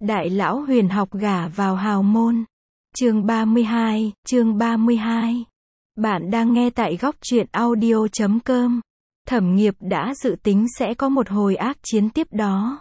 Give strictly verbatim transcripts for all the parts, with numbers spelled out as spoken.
Đại lão huyền học gả vào hào môn. Chương ba mươi hai, chương ba mươi hai. Bạn đang nghe tại góc truyện audio chấm com. Thẩm Nghiệp đã dự tính sẽ có một hồi ác chiến tiếp đó.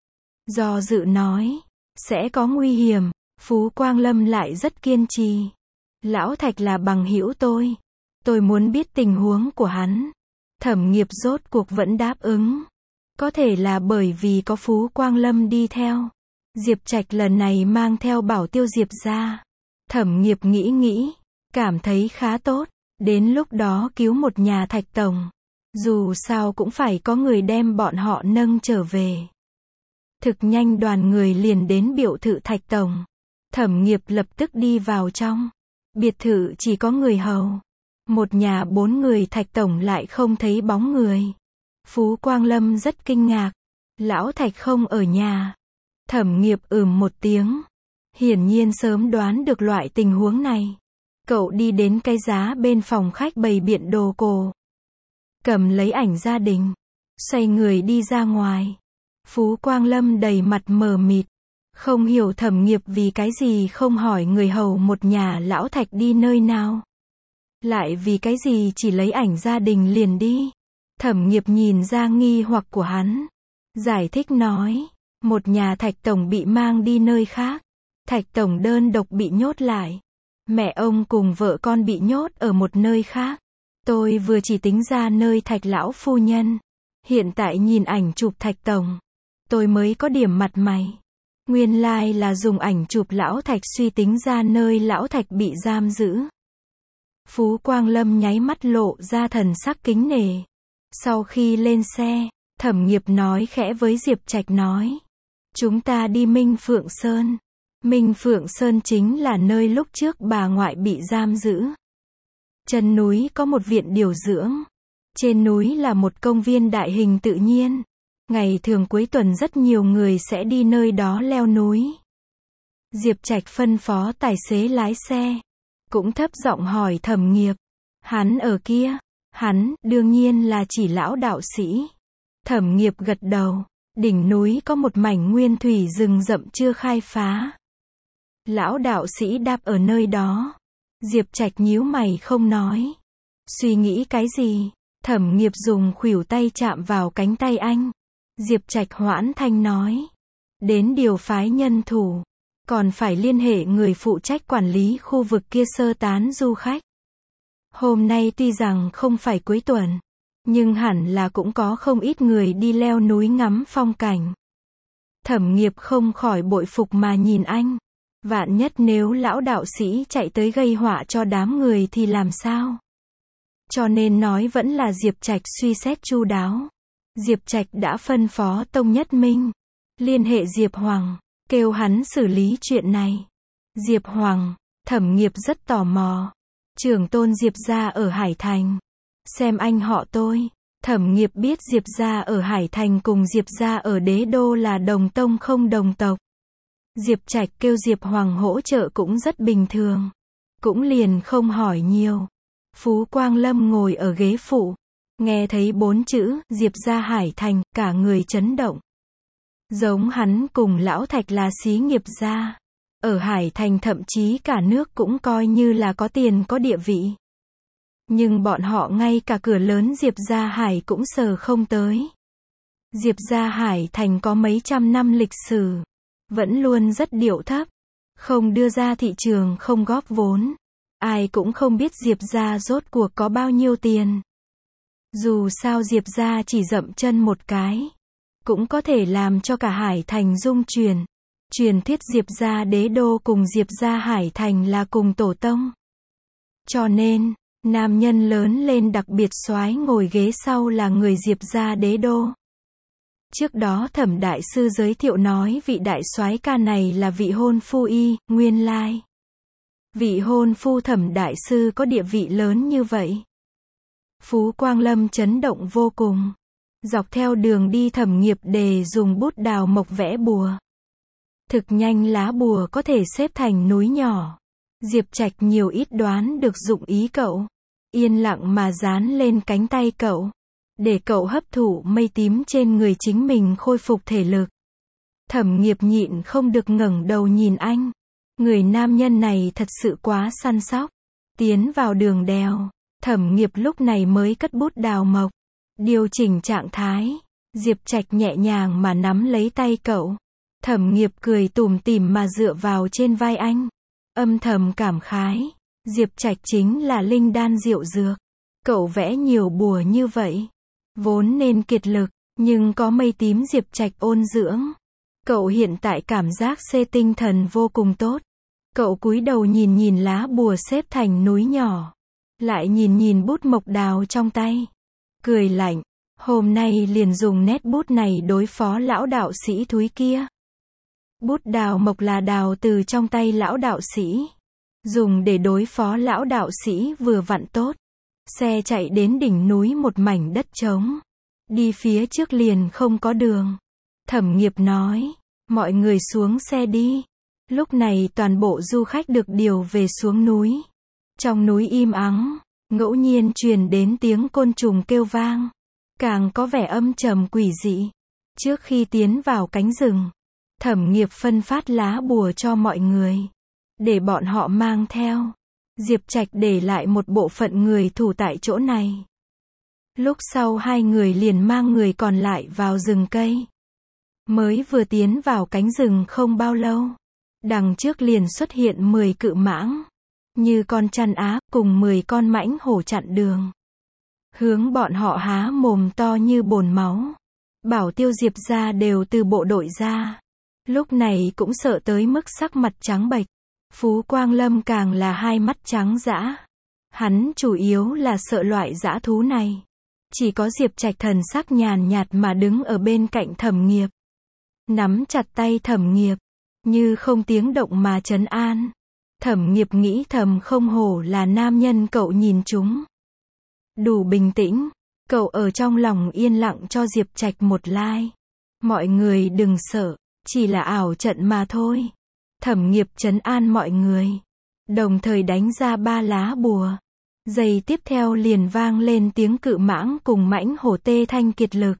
Do dự nói, sẽ có nguy hiểm, Phú Quang Lâm lại rất kiên trì. Lão Thạch là bằng hữu tôi. Tôi muốn biết tình huống của hắn. Thẩm Nghiệp rốt cuộc vẫn đáp ứng. Có thể là bởi vì có Phú Quang Lâm đi theo. Diệp Trạch lần này mang theo bảo tiêu Diệp ra. Thẩm Nghiệp nghĩ nghĩ, cảm thấy khá tốt. Đến lúc đó cứu một nhà Thạch tổng. Dù sao cũng phải có người đem bọn họ nâng trở về. Thực nhanh đoàn người liền đến biệt thự Thạch tổng. Thẩm Nghiệp lập tức đi vào trong. Biệt thự chỉ có người hầu. Một nhà bốn người Thạch tổng lại không thấy bóng người. Phú Quang Lâm rất kinh ngạc. Lão Thạch không ở nhà. Thẩm Nghiệp ừm một tiếng. Hiển nhiên sớm đoán được loại tình huống này. Cậu đi đến cái giá bên phòng khách bày biện đồ cổ. Cầm lấy ảnh gia đình. Xoay người đi ra ngoài. Phú Quang Lâm đầy mặt mờ mịt. Không hiểu Thẩm Nghiệp vì cái gì không hỏi người hầu một nhà lão Thạch đi nơi nào. Lại vì cái gì chỉ lấy ảnh gia đình liền đi. Thẩm Nghiệp nhìn ra nghi hoặc của hắn. Giải thích nói. Một nhà Thạch tổng bị mang đi nơi khác. Thạch tổng đơn độc bị nhốt lại. Mẹ ông cùng vợ con bị nhốt ở một nơi khác. Tôi vừa chỉ tính ra nơi Thạch lão phu nhân. Hiện tại nhìn ảnh chụp Thạch tổng. Tôi mới có điểm mặt mày. Nguyên lai là dùng ảnh chụp lão Thạch suy tính ra nơi lão Thạch bị giam giữ. Phú Quang Lâm nháy mắt lộ ra thần sắc kính nể. Sau khi lên xe, Thẩm Nghiệp nói khẽ với Diệp Trạch nói. Chúng ta đi Minh Phượng Sơn. Minh Phượng Sơn chính là nơi lúc trước bà ngoại bị giam giữ. Chân núi có một viện điều dưỡng. Trên núi là một công viên đại hình tự nhiên. Ngày thường cuối tuần rất nhiều người sẽ đi nơi đó leo núi. Diệp Trạch phân phó tài xế lái xe. Cũng thấp giọng hỏi Thẩm Nghiệp. Hắn ở kia. Hắn, đương nhiên là chỉ lão đạo sĩ. Thẩm Nghiệp gật đầu. Đỉnh núi có một mảnh nguyên thủy rừng rậm chưa khai phá. Lão đạo sĩ đáp ở nơi đó. Diệp Trạch nhíu mày không nói. Suy nghĩ cái gì? Thẩm Nghiệp dùng khuỷu tay chạm vào cánh tay anh. Diệp Trạch hoãn thanh nói. Đến điều phái nhân thủ. Còn phải liên hệ người phụ trách quản lý khu vực kia sơ tán du khách. Hôm nay tuy rằng không phải cuối tuần. Nhưng hẳn là cũng có không ít người đi leo núi ngắm phong cảnh. Thẩm Nghiệp không khỏi bội phục mà nhìn anh. Vạn nhất nếu lão đạo sĩ chạy tới gây họa cho đám người thì làm sao? Cho nên nói vẫn là Diệp Trạch suy xét chu đáo. Diệp Trạch đã phân phó Tông Nhất Minh. Liên hệ Diệp Hoàng. Kêu hắn xử lý chuyện này. Diệp Hoàng. Thẩm Nghiệp rất tò mò. Trưởng tôn Diệp gia ở Hải Thành. Xem anh họ tôi. Thẩm Nghiệp biết Diệp gia ở Hải Thành cùng Diệp gia ở Đế Đô là đồng tông không đồng tộc. Diệp Trạch kêu Diệp Hoàng hỗ trợ cũng rất bình thường. Cũng liền không hỏi nhiều. Phú Quang Lâm ngồi ở ghế phụ. Nghe thấy bốn chữ Diệp gia Hải Thành, cả người chấn động. Giống hắn cùng lão Thạch là xí nghiệp gia. Ở Hải Thành thậm chí cả nước cũng coi như là có tiền có địa vị. Nhưng bọn họ ngay cả cửa lớn Diệp gia Hải cũng sờ không tới. Diệp gia Hải Thành có mấy trăm năm lịch sử. Vẫn luôn rất điệu thấp. Không đưa ra thị trường, không góp vốn. Ai cũng không biết Diệp gia rốt cuộc có bao nhiêu tiền. Dù sao Diệp gia chỉ dậm chân một cái. Cũng có thể làm cho cả Hải Thành rung chuyển. Truyền thuyết Diệp gia Đế Đô cùng Diệp gia Hải Thành là cùng tổ tông. Cho nên, nam nhân lớn lên đặc biệt soái ngồi ghế sau là người Diệp gia Đế Đô. Trước đó Thẩm đại sư giới thiệu nói vị đại soái ca này là vị hôn phu y, nguyên lai. Vị hôn phu Thẩm đại sư có địa vị lớn như vậy. Phú Quang Lâm chấn động vô cùng. Dọc theo đường đi Thẩm Nghiệp đề dùng bút đào mộc vẽ bùa. Thực nhanh lá bùa có thể xếp thành núi nhỏ. Diệp Trạch nhiều ít đoán được dụng ý cậu. Yên lặng mà dán lên cánh tay cậu. Để cậu hấp thụ mây tím trên người chính mình khôi phục thể lực. Thẩm Nghiệp nhịn không được ngẩng đầu nhìn anh. Người nam nhân này thật sự quá săn sóc. Tiến vào đường đèo, Thẩm Nghiệp lúc này mới cất bút đào mộc, điều chỉnh trạng thái. Diệp Trạch nhẹ nhàng mà nắm lấy tay cậu. Thẩm Nghiệp cười tủm tỉm mà dựa vào trên vai anh, âm thầm cảm khái, Diệp Trạch chính là linh đan diệu dược. Cậu vẽ nhiều bùa như vậy, vốn nên kiệt lực, nhưng có mây tím Diệp Trạch ôn dưỡng. Cậu hiện tại cảm giác xê tinh thần vô cùng tốt. Cậu cúi đầu nhìn nhìn lá bùa xếp thành núi nhỏ, lại nhìn nhìn bút mộc đào trong tay, cười lạnh, hôm nay liền dùng nét bút này đối phó lão đạo sĩ thúi kia. Bút đào mộc là đào từ trong tay lão đạo sĩ, dùng để đối phó lão đạo sĩ vừa vặn tốt. Xe chạy đến đỉnh núi một mảnh đất trống, đi phía trước liền không có đường. Thẩm Nghiệp nói, mọi người xuống xe đi. Lúc này toàn bộ du khách được điều về xuống núi. Trong núi im ắng, ngẫu nhiên truyền đến tiếng côn trùng kêu vang, càng có vẻ âm trầm quỷ dị. Trước khi tiến vào cánh rừng, Thẩm Nghiệp phân phát lá bùa cho mọi người, để bọn họ mang theo. Diệp Trạch để lại một bộ phận người thủ tại chỗ này. Lúc sau hai người liền mang người còn lại vào rừng cây. Mới vừa tiến vào cánh rừng không bao lâu, đằng trước liền xuất hiện mười cự mãng, như con chăn á, cùng mười con mãnh hổ chặn đường. Hướng bọn họ há mồm to như bồn máu. Bảo Tiêu Diệp ra đều từ bộ đội ra. Lúc này cũng sợ tới mức sắc mặt trắng bệch. Phú Quang Lâm càng là hai mắt trắng dã. Hắn chủ yếu là sợ loại dã thú này. Chỉ có Diệp Trạch thần sắc nhàn nhạt mà đứng ở bên cạnh Thẩm Nghiệp, nắm chặt tay Thẩm Nghiệp, như không tiếng động mà trấn an. Thẩm Nghiệp nghĩ thầm không hổ là nam nhân cậu nhìn chúng. Đủ bình tĩnh, cậu ở trong lòng yên lặng cho Diệp Trạch một like. Mọi người đừng sợ, chỉ là ảo trận mà thôi. Thẩm Nghiệp trấn an mọi người, đồng thời đánh ra ba lá bùa. Giây tiếp theo liền vang lên tiếng cự mãng cùng mãnh hổ tê thanh kiệt lực.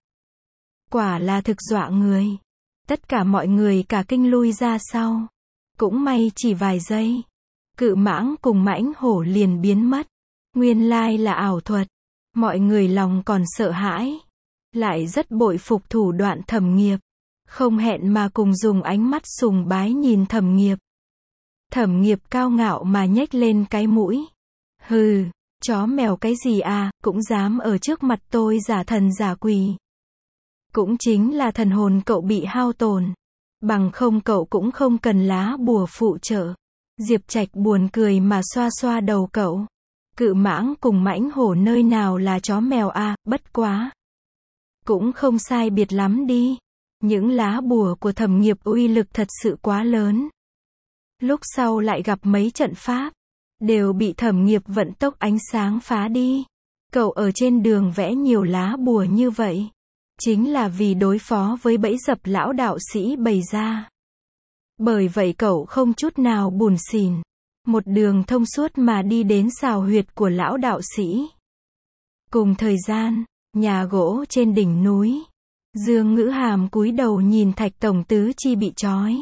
Quả là thực dọa người. Tất cả mọi người cả kinh lui ra sau. Cũng may chỉ vài giây, cự mãng cùng mãnh hổ liền biến mất. Nguyên lai là ảo thuật. Mọi người lòng còn sợ hãi, lại rất bội phục thủ đoạn Thẩm Nghiệp, không hẹn mà cùng dùng ánh mắt sùng bái nhìn Thẩm Nghiệp. Thẩm Nghiệp cao ngạo mà nhếch lên cái mũi. Hừ, chó mèo cái gì à, cũng dám ở trước mặt tôi giả thần giả quỷ. Cũng chính là thần hồn cậu bị hao tổn, bằng không cậu cũng không cần lá bùa phụ trợ. Diệp Trạch buồn cười mà xoa xoa đầu cậu. Cự mãng cùng mãnh hổ nơi nào là chó mèo à, bất quá cũng không sai biệt lắm đi. Những lá bùa của Thẩm Nghiệp uy lực thật sự quá lớn. Lúc sau lại gặp mấy trận pháp, đều bị Thẩm Nghiệp vận tốc ánh sáng phá đi. Cậu ở trên đường vẽ nhiều lá bùa như vậy, chính là vì đối phó với bẫy dập lão đạo sĩ bày ra. Bởi vậy cậu không chút nào buồn xỉn, một đường thông suốt mà đi đến sào huyệt của lão đạo sĩ. Cùng thời gian, nhà gỗ trên đỉnh núi, Dương Ngữ Hàm cúi đầu nhìn Thạch Tổng tứ chi bị trói.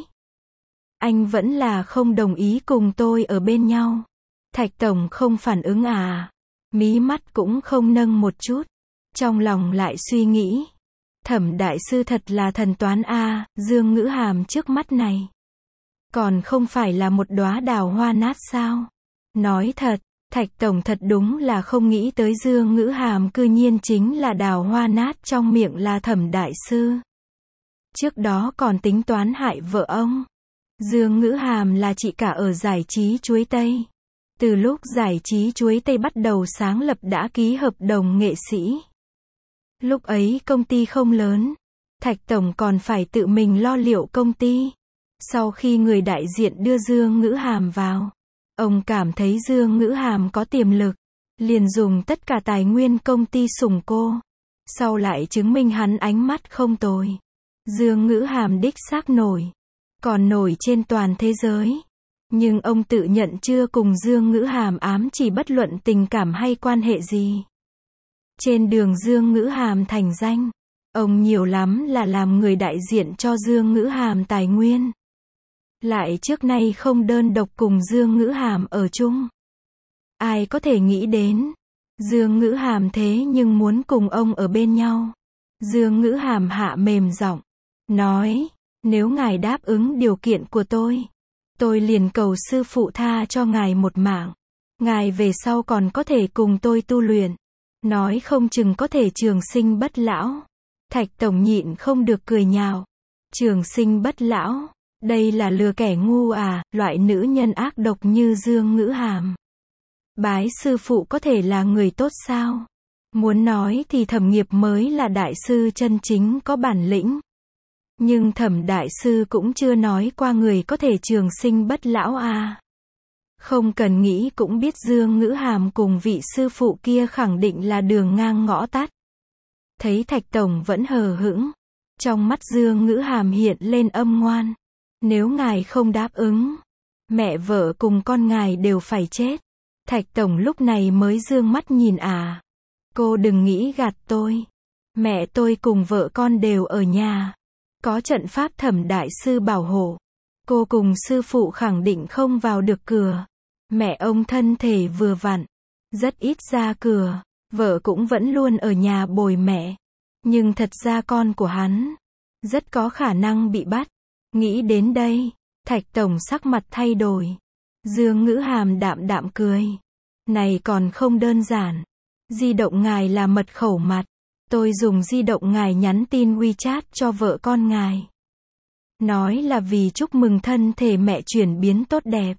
Anh vẫn là không đồng ý cùng tôi ở bên nhau. Thạch Tổng không phản ứng à? Mí mắt cũng không nâng một chút. Trong lòng lại suy nghĩ, Thẩm đại sư thật là thần toán a. Dương Ngữ Hàm trước mắt này, còn không phải là một đóa đào hoa nát sao? Nói thật, Thạch Tổng thật đúng là không nghĩ tới Dương Ngữ Hàm cư nhiên chính là đào hoa nát trong miệng là Thẩm đại sư. Trước đó còn tính toán hại vợ ông. Dương Ngữ Hàm là chị cả ở giải trí chuối Tây. Từ lúc giải trí chuối Tây bắt đầu sáng lập đã ký hợp đồng nghệ sĩ. Lúc ấy công ty không lớn, Thạch Tổng còn phải tự mình lo liệu công ty. Sau khi người đại diện đưa Dương Ngữ Hàm vào, ông cảm thấy Dương Ngữ Hàm có tiềm lực, liền dùng tất cả tài nguyên công ty sủng cô. Sau lại chứng minh hắn ánh mắt không tồi. Dương Ngữ Hàm đích xác nổi, còn nổi trên toàn thế giới. Nhưng ông tự nhận chưa cùng Dương Ngữ Hàm ám chỉ bất luận tình cảm hay quan hệ gì. Trên đường Dương Ngữ Hàm thành danh, Ông nhiều lắm là làm người đại diện cho Dương Ngữ Hàm tài nguyên. Lại trước nay không đơn độc cùng Dương Ngữ Hàm ở chung. Ai có thể nghĩ đến, Dương Ngữ Hàm thế nhưng muốn cùng ông ở bên nhau. Dương Ngữ Hàm hạ mềm giọng, nói, nếu ngài đáp ứng điều kiện của tôi, tôi liền cầu sư phụ tha cho ngài một mạng. Ngài về sau còn có thể cùng tôi tu luyện. Nói không chừng có thể trường sinh bất lão. Thạch Tổng nhịn không được cười nhạo. Trường sinh bất lão, đây là lừa kẻ ngu à, loại nữ nhân ác độc như Dương Ngữ Hàm. Bái sư phụ có thể là người tốt sao? Muốn nói thì Thẩm Nghiệp mới là đại sư chân chính có bản lĩnh. Nhưng Thẩm đại sư cũng chưa nói qua người có thể trường sinh bất lão à. Không cần nghĩ cũng biết Dương Ngữ Hàm cùng vị sư phụ kia khẳng định là đường ngang ngõ tắt. Thấy Thạch Tổng vẫn hờ hững, trong mắt Dương Ngữ Hàm hiện lên âm ngoan. Nếu ngài không đáp ứng, mẹ vợ cùng con ngài đều phải chết. Thạch Tổng lúc này mới dương mắt nhìn à. Cô đừng nghĩ gạt tôi. Mẹ tôi cùng vợ con đều ở nhà. Có trận pháp Thẩm đại sư bảo hộ. Cô cùng sư phụ khẳng định không vào được cửa. Mẹ ông thân thể vừa vặn, rất ít ra cửa. Vợ cũng vẫn luôn ở nhà bồi mẹ. Nhưng thật ra con của hắn rất có khả năng bị bắt. Nghĩ đến đây, Thạch Tổng sắc mặt thay đổi. Dương Ngữ Hàm đạm đạm cười. Này còn không đơn giản. Di động ngài là mật khẩu mặt. Tôi dùng di động ngài nhắn tin WeChat cho vợ con ngài. Nói là vì chúc mừng thân thể mẹ chuyển biến tốt đẹp.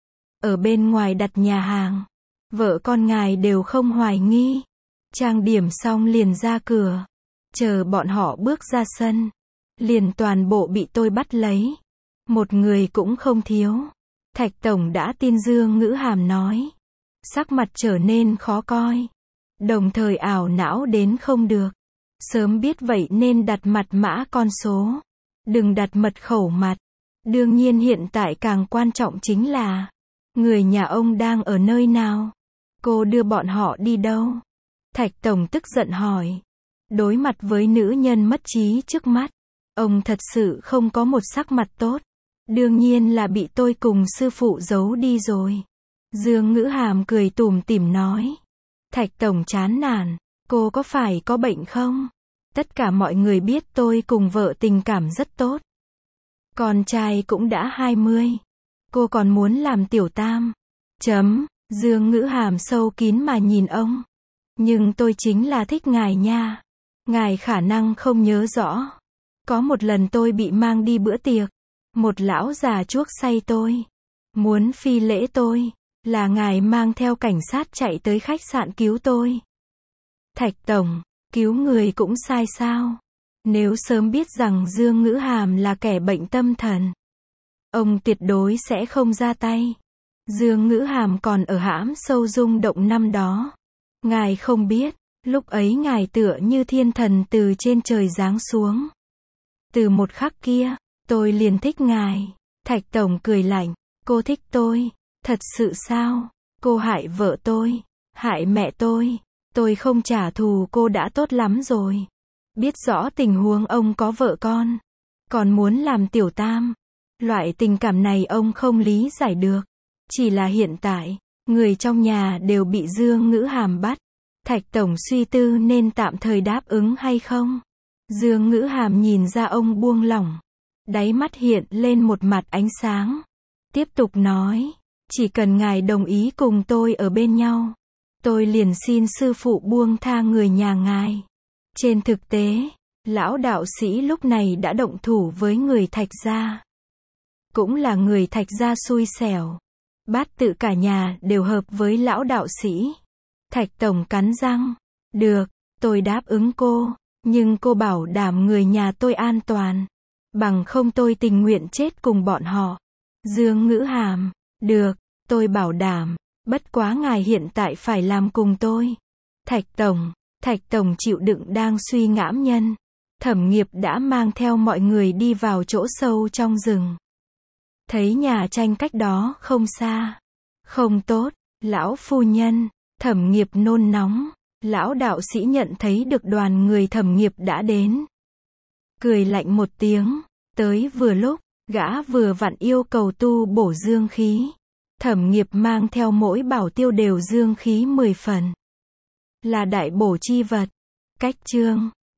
Ở bên ngoài đặt nhà hàng. Vợ con ngài đều không hoài nghi. Trang điểm xong liền ra cửa. Chờ bọn họ bước ra sân. Liền toàn bộ bị tôi bắt lấy. Một người cũng không thiếu. Thạch Tổng đã tin Dương Ngữ Hàm nói. Sắc mặt trở nên khó coi. Đồng thời ảo não đến không được. Sớm biết vậy nên đặt mật mã con số. Đừng đặt mật khẩu mặt. Đương nhiên hiện tại càng quan trọng chính là người nhà ông đang ở nơi nào? Cô đưa bọn họ đi đâu? Thạch Tổng tức giận hỏi. Đối mặt với nữ nhân mất trí trước mắt, ông thật sự không có một sắc mặt tốt. Đương nhiên là bị tôi cùng sư phụ giấu đi rồi. Dương Ngữ Hàm cười tủm tỉm nói. Thạch Tổng chán nản. Cô có phải có bệnh không? Tất cả mọi người biết tôi cùng vợ tình cảm rất tốt. Con trai cũng đã hai mươi. Cô còn muốn làm tiểu tam. Chấm. Dương Ngữ Hàm sâu kín mà nhìn ông. Nhưng tôi chính là thích ngài nha. Ngài khả năng không nhớ rõ. Có một lần tôi bị mang đi bữa tiệc. Một lão già chuốc say tôi. Muốn phi lễ tôi. Là ngài mang theo cảnh sát chạy tới khách sạn cứu tôi. Thạch Tổng, cứu người cũng sai sao? Nếu sớm biết rằng Dương Ngữ Hàm là kẻ bệnh tâm thần, ông tuyệt đối sẽ không ra tay. Dương Ngữ Hàm còn ở hãm sâu rung động năm đó. Ngài không biết, lúc ấy ngài tựa như thiên thần từ trên trời giáng xuống. Từ một khắc kia, tôi liền thích ngài. Thạch Tổng cười lạnh, cô thích tôi? Thật sự sao? Cô hại vợ tôi, hại mẹ tôi. Tôi không trả thù cô đã tốt lắm rồi. Biết rõ tình huống ông có vợ con, còn muốn làm tiểu tam. Loại tình cảm này ông không lý giải được. Chỉ là hiện tại, người trong nhà đều bị Dương Ngữ Hàm bắt. Thạch Tổng suy tư nên tạm thời đáp ứng hay không. Dương Ngữ Hàm nhìn ra ông buông lỏng. Đáy mắt hiện lên một mặt ánh sáng. Tiếp tục nói. Chỉ cần ngài đồng ý cùng tôi ở bên nhau, tôi liền xin sư phụ buông tha người nhà ngài. Trên thực tế, lão đạo sĩ lúc này đã động thủ với người Thạch gia. Cũng là người Thạch gia xui xẻo. Bát tự cả nhà đều hợp với lão đạo sĩ. Thạch Tổng cắn răng. Được, tôi đáp ứng cô, nhưng cô bảo đảm người nhà tôi an toàn. Bằng không tôi tình nguyện chết cùng bọn họ. Dương Ngữ Hàm. Được, tôi bảo đảm, bất quá ngài hiện tại phải làm cùng tôi. Thạch Tổng, Thạch Tổng chịu đựng đang suy ngẫm nhân. Thẩm Nghiệp đã mang theo mọi người đi vào chỗ sâu trong rừng. Thấy nhà tranh cách đó không xa. Không tốt, lão phu nhân, Thẩm Nghiệp nôn nóng. Lão đạo sĩ nhận thấy được đoàn người Thẩm Nghiệp đã đến. Cười lạnh một tiếng, tới vừa lúc, gã vừa vặn yêu cầu tu bổ dương khí. Thẩm Nghiệp mang theo mỗi bảo tiêu đều dương khí mười phần. Là đại bổ chi vật. Cách chương